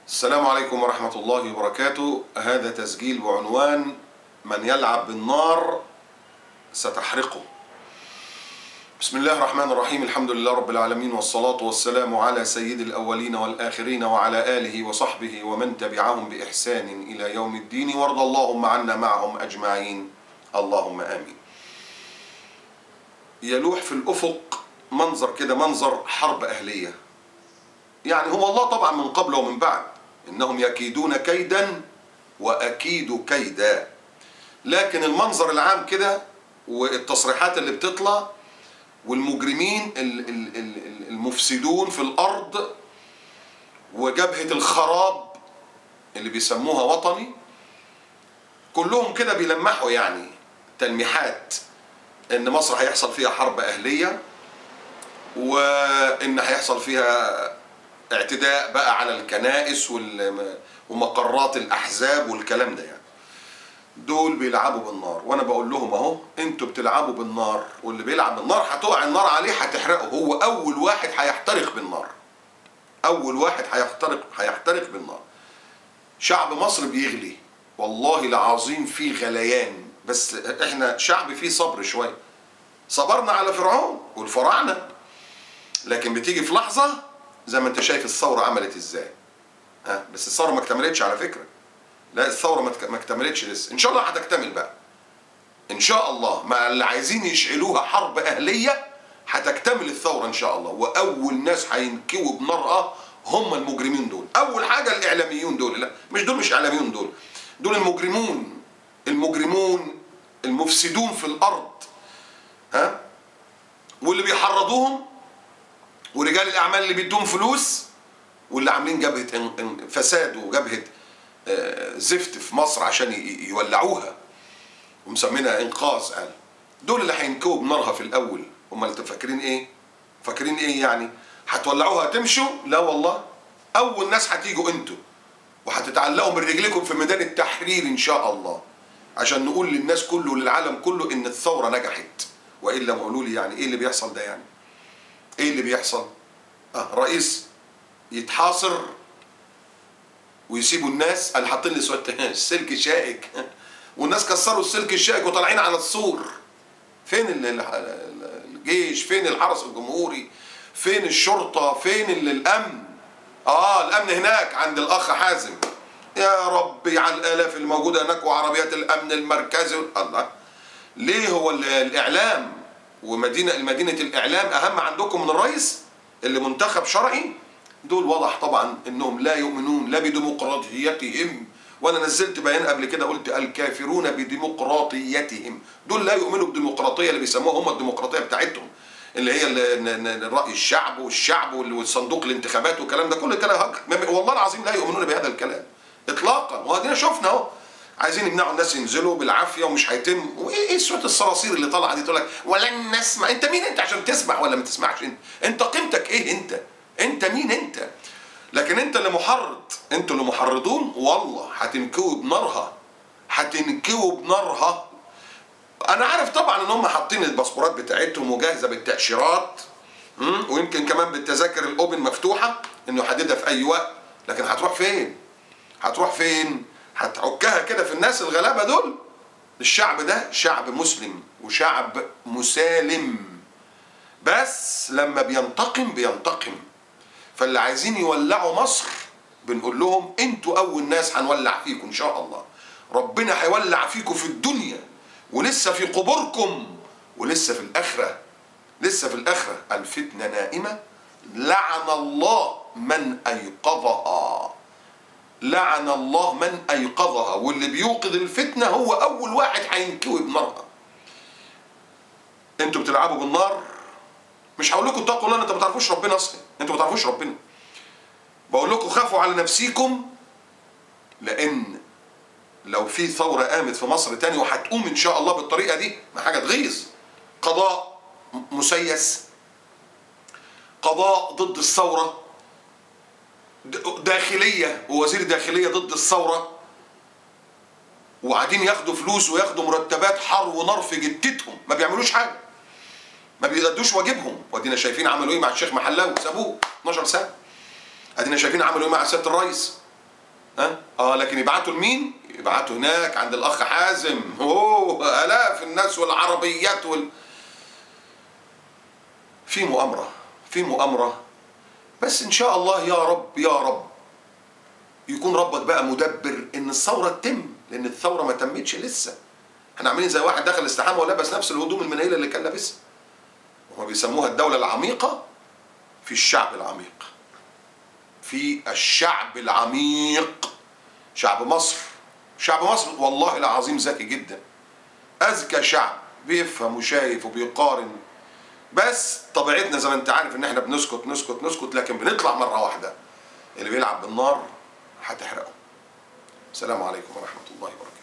السلام عليكم ورحمة الله وبركاته. هذا تسجيل بعنوان من يلعب بالنار ستحرقه. بسم الله الرحمن الرحيم. الحمد لله رب العالمين، والصلاة والسلام على سيد الأولين والآخرين وعلى آله وصحبه ومن تبعهم بإحسان إلى يوم الدين، وارض اللهم عنا معهم أجمعين اللهم آمين. يلوح في الأفق منظر كده، منظر حرب أهلية. يعني هو الله طبعا من قبل ومن بعد، إنهم يكيدون كيدا وأكيد كيدا، لكن المنظر العام كده والتصريحات اللي بتطلع والمجرمين المفسدون في الأرض وجبهة الخراب اللي بيسموها وطني، كلهم كده بيلمحوا يعني تلميحات إن مصر هيحصل فيها حرب أهلية، وإن هيحصل فيها اعتداء بقى على الكنائس ومقرات الأحزاب والكلام ده. يعني دول بيلعبوا بالنار، وانا بقول لهم اهو انتوا بتلعبوا بالنار، واللي بيلعب بالنار هتقع النار عليه هتحرقه. هو اول واحد هيحترق بالنار، اول واحد هيحترق بالنار. شعب مصر بيغلي والله العظيم، فيه غليان، بس احنا شعب فيه صبر شويه. صبرنا على فرعون والفراعنه، لكن بتيجي في لحظه زي ما انت شايف الثوره عملت ازاي. بس الثوره ما اكتملتش على فكره، لا الثورة ما اكتملتش لسه، إن شاء الله هتكتمل بقى. إن شاء الله مع اللي عايزين يشعلوها حرب أهلية هتكتمل الثورة إن شاء الله، وأول ناس هينكوا بنارها هم المجرمين دول. أول حاجة الإعلاميون دول، لا مش دول، مش إعلاميون دول المجرمون المفسدون في الأرض، واللي بيحرضوهم ورجال الأعمال اللي بيدوهم فلوس، واللي عاملين جبهة فساد وجبهة زفت في مصر عشان يولعوها ومسمينها انقاذ. قال دول اللي هينكوا بنارها في الاول. امال انتوا فاكرين ايه؟ فاكرين ايه يعني؟ هتولعوها تمشوا؟ لا والله، اول ناس هتيجوا انتوا، وهتتعلقوا من رجلكم في ميدان التحرير ان شاء الله، عشان نقول للناس كله وللعالم كله ان الثوره نجحت. والا قولوا لي يعني ايه اللي بيحصل ده؟ يعني ايه اللي بيحصل؟ رئيس يتحاصر ويسيبوا الناس اللي حاطين لي السلك شائك، والناس كسروا السلك الشائك وطالعين على السور. فين الجيش؟ فين الحرس الجمهوري؟ فين الشرطه؟ فين الامن؟ الامن هناك عند الاخ حازم. يا رب على الالاف الموجوده هناك وعربيات الامن المركزي. الله، ليه هو الاعلام ومدينه الاعلام اهم عندكم من الرئيس اللي منتخب شرعي؟ دول واضح طبعا انهم لا يؤمنون لا بديمقراطيتهم، وانا نزلت بيان قبل كده قلت الكافرون بديمقراطيتهم. دول لا يؤمنوا بالديمقراطيه اللي بيسموها هم الديمقراطيه بتاعتهم، اللي هي الراي الشعب والصندوق الانتخابات والكلام ده كله كلام والله العظيم لا يؤمنون بهذا الكلام اطلاقا. وادينا شفنا اهو، عايزين يمنعوا الناس ينزلوا بالعافيه ومش هيتم. وايه صوت الصراصير اللي طالعه دي تقول لك ولن نسمع؟ انت مين انت عشان تسمع ولا ما تسمعش؟ انت قيمتك ايه؟ انت مين انت؟ لكن انت اللي محرض، انتوا اللي محرضون، والله هتنكوا بنارها، هتنكوا بنارها. انا عارف طبعا ان هم حاطين الباسبورات بتاعتهم وجاهزه بالتاشيرات، ويمكن كمان بالتذاكر الاوبن مفتوحه انه يحددها في اي وقت، لكن هتروح فين؟ هتروح فين؟ هتعكها كده في الناس الغلابه دول؟ الشعب ده شعب مسلم وشعب مسالم، بس لما بينتقم. فاللي عايزين يولعوا مصر بنقول لهم انتوا اول ناس هنولع فيكم ان شاء الله. ربنا هيولع فيكم في الدنيا ولسه في قبوركم ولسه في الاخره. الفتنه نائمه، لعن الله من ايقظها. لعن الله من ايقظها، واللي بيوقظ الفتنه هو اول واحد هينكوي بنارها. انتوا بتلعبوا بالنار. مش هقول لكم اتقوا الله، انتوا ما تعرفوش ربنا اصلا، انتوا ما تعرفوش ربنا. بقول لكم خافوا على نفسيكم، لان لو في ثوره قامت في مصر تاني وهتقوم ان شاء الله بالطريقه دي، ما حاجه تغيظ. قضاء مسيس، قضاء ضد الثوره، داخليه ووزير داخليه ضد الثوره، وقاعدين ياخدوا فلوس وياخدوا مرتبات حر ونار في جتتهم، ما بيعملوش حاجه، ما بيأدوش واجبهم. وادينا شايفين عملوا ايه مع الشيخ محلاوي، سابوه 12 سنه. ادينا شايفين عملوا ايه مع سياده الرئيس، لكن يبعتوا لمين؟ يبعتوا هناك عند الاخ حازم. الاف الناس والعربيات في مؤامره، في مؤامره. بس ان شاء الله يا رب يا رب يكون ربك بقى مدبر ان الثوره تتم، لان الثوره ما تمتش لسه. احنا عاملين زي واحد دخل استحمى ولبس نفس الهدوم المنيله اللي كان لابسها. وهم بيسموها الدوله العميقه في الشعب العميق. في الشعب العميق. شعب مصر، شعب مصر والله العظيم ذكي جدا، اذكى شعب، بيفهم وشايف وبيقارن. بس طبيعتنا زي ما انت عارف ان احنا بنسكت نسكت نسكت، لكن بنطلع مره واحده. اللي بيلعب بالنار هتحرقه. السلام عليكم ورحمه الله وبركاته.